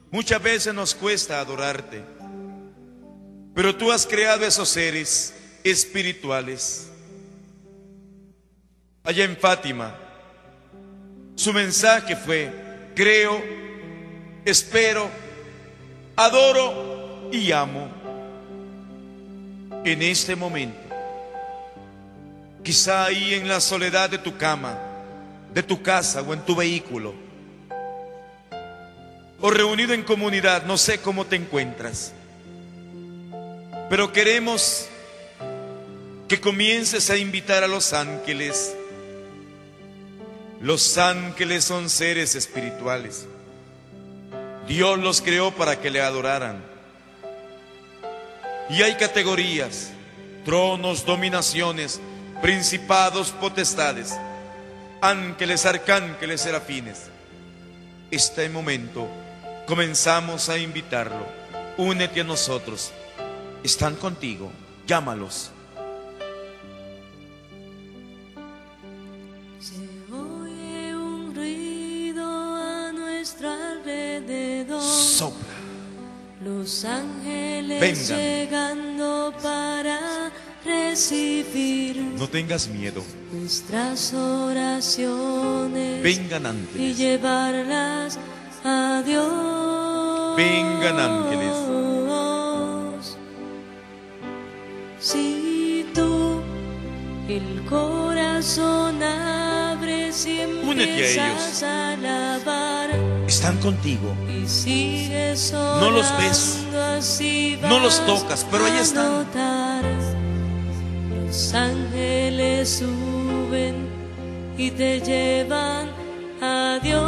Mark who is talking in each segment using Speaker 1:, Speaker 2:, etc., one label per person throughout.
Speaker 1: Muchas veces nos cuesta adorarte, pero tú has creado esos seres espirituales. Allá en Fátima, su mensaje fue: creo, espero, adoro y amo. En este momento, quizá ahí en la soledad de tu cama, de tu casa o en tu vehículo, o reunido en comunidad, no sé cómo te encuentras, pero queremos que comiences a invitar a los ángeles. Los ángeles son seres espirituales. Dios los creó para que le adoraran. Y hay categorías, tronos, dominaciones, principados, potestades, ángeles, arcángeles, serafines. Este momento comenzamos a invitarlo. Únete a nosotros. Están contigo, llámalos.
Speaker 2: Se oye un ruido a nuestro alrededor.
Speaker 1: Sopla.
Speaker 2: Los ángeles
Speaker 1: vengan,
Speaker 2: llegando para recibir.
Speaker 1: No tengas miedo.
Speaker 2: Nuestras oraciones.
Speaker 1: Vengan
Speaker 2: Y
Speaker 1: ángeles.
Speaker 2: llevarlas a Dios.
Speaker 1: Vengan ángeles.
Speaker 2: Si tú el corazón abres y
Speaker 1: únete a
Speaker 2: empiezas a alabar,
Speaker 1: están contigo.
Speaker 2: y sigues
Speaker 1: No los ves,
Speaker 2: así
Speaker 1: no los
Speaker 2: vas
Speaker 1: tocas, pero ahí
Speaker 2: a
Speaker 1: están.
Speaker 2: notar. Los ángeles suben y te llevan a Dios.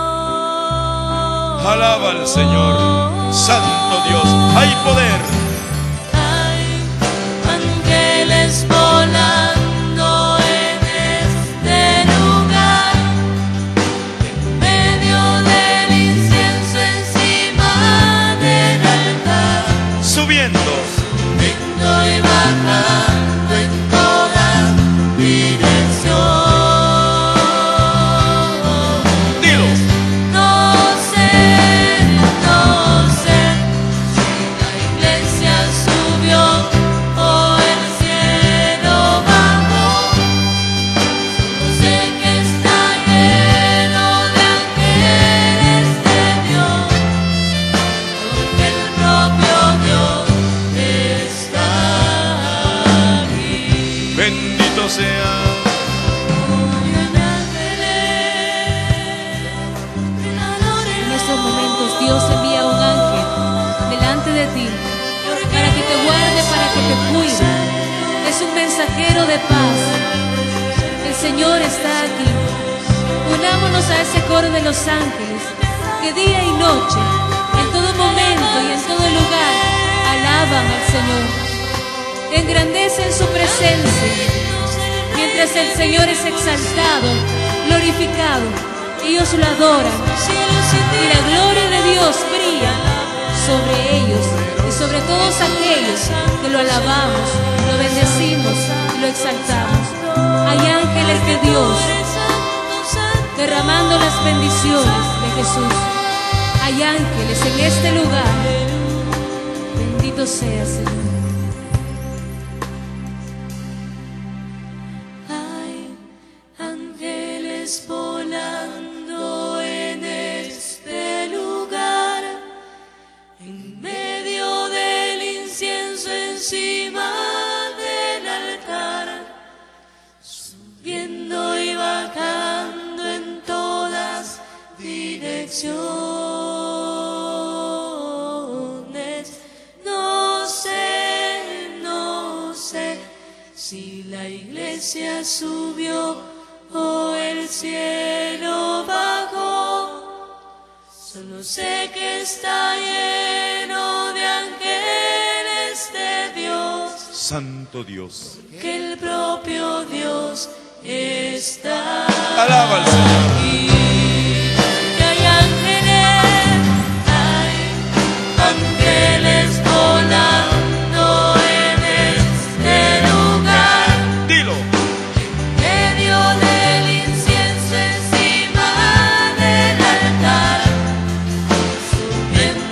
Speaker 1: Alaba al Señor. Santo Dios, hay poder.
Speaker 2: Hay ángeles volando en este lugar, en medio del incienso encima del altar,
Speaker 1: Subiendo.
Speaker 2: subiendo y bajando en toda dirección.
Speaker 1: Dilo.
Speaker 2: No sé si la iglesia subió o el cielo bajó. Solo sé que está lleno de ángeles de Dios, porque el propio Dios está aquí.
Speaker 1: Bendito sea.
Speaker 3: En estos momentos Dios envía un ángel delante de ti para que te guarde, para que te cuide. Es un mensajero de paz. El Señor está aquí. Unámonos a ese coro de los ángeles que día y noche, en todo momento y en todo lugar, alaban al Señor. Engrandecen su presencia. Mientras el Señor es exaltado, glorificado, ellos lo adoran, y la gloria de Dios brilla sobre ellos y sobre todos aquellos que lo alabamos, lo bendecimos y lo exaltamos. Hay ángeles de Dios derramando las bendiciones de Jesús. Hay ángeles en este lugar. Bendito sea, Señor.
Speaker 2: Hay ángeles volando en este lugar, en medio del incienso encima del altar, subiendo y bajando en todas direcciones. No sé si la iglesia subió o el cielo bajó. Solo sé que está lleno de ángeles de Dios,
Speaker 1: Santo Dios.
Speaker 2: que el propio Dios está
Speaker 1: Alaba al Señor.
Speaker 2: aquí. Que hay ángeles volando en este lugar,
Speaker 1: Dilo.
Speaker 2: medio del incienso encima del altar, subiendo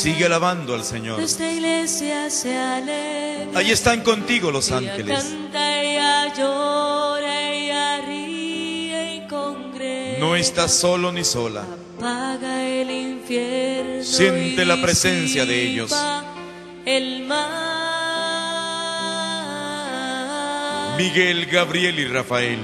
Speaker 1: Sigue alabando al Señor.
Speaker 2: Nuestra iglesia se alegra.
Speaker 1: Ahí están contigo los
Speaker 2: Ella
Speaker 1: ángeles.
Speaker 2: canta, ella llora, ella ríe y congrega.
Speaker 1: No estás solo ni sola.
Speaker 2: Apaga el infierno.
Speaker 1: Siente
Speaker 2: y
Speaker 1: la presencia de ellos.
Speaker 2: disipa el mal.
Speaker 1: Miguel, Gabriel y Rafael.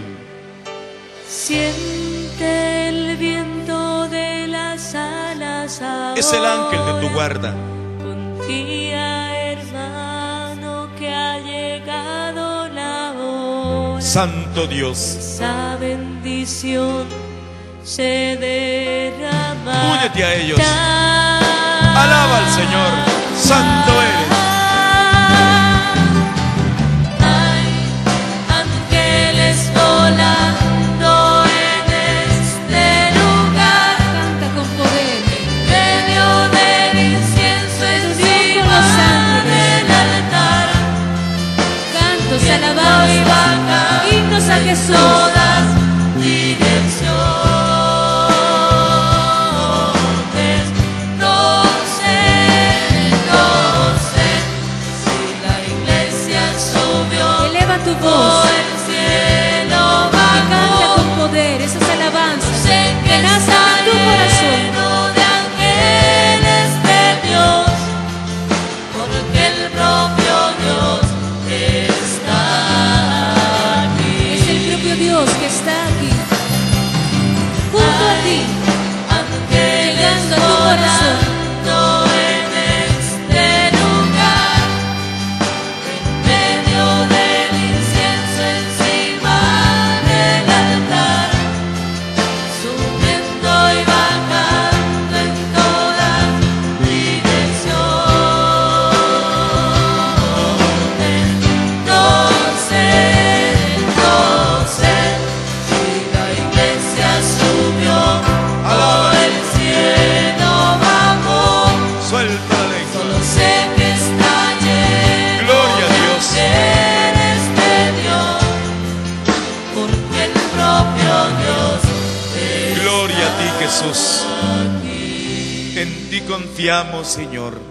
Speaker 2: Siente el viento de las alas ahora.
Speaker 1: Es el ángel de tu guarda.
Speaker 2: Confía, hermano, que ha llegado la hora.
Speaker 1: Santo Dios.
Speaker 2: Esa bendición se derrama.
Speaker 1: Únete a ellos. Alaba al Señor. Santo eres.
Speaker 2: Hay ángeles volando en este lugar.
Speaker 3: Canta con poder.
Speaker 2: En medio del incienso encima
Speaker 3: los ángeles.
Speaker 2: del altar.
Speaker 3: Cantos,
Speaker 2: Viento y
Speaker 3: alabanzas,
Speaker 2: baja
Speaker 3: himnos a
Speaker 2: en
Speaker 3: Jesús.
Speaker 2: todas direcciones. No sé si la iglesia subió
Speaker 3: Eleva tu
Speaker 2: o
Speaker 3: voz.
Speaker 2: el cielo
Speaker 3: Canta
Speaker 2: bajó.
Speaker 3: con poder esas alabanzas
Speaker 2: Sé que
Speaker 3: que nacen
Speaker 2: está
Speaker 3: en tu corazón.
Speaker 2: lleno de ángeles de Dios, porque el propio Dios está aquí.
Speaker 3: Es el propio Dios que está aquí, junto a ti,
Speaker 2: Ángeles
Speaker 3: llegando a tu corazón.
Speaker 2: volando en este lugar, en medio del incienso encima del altar, subiendo y bajando en todas direcciones. No sé si la iglesia subió o el cielo bajó.
Speaker 1: Suelta la lengua.
Speaker 2: Solo sé que está lleno
Speaker 1: Gloria a Dios.
Speaker 2: de ángeles de Dios, porque el propio Dios
Speaker 1: Gloria a ti, Jesús. En ti confiamos, Señor.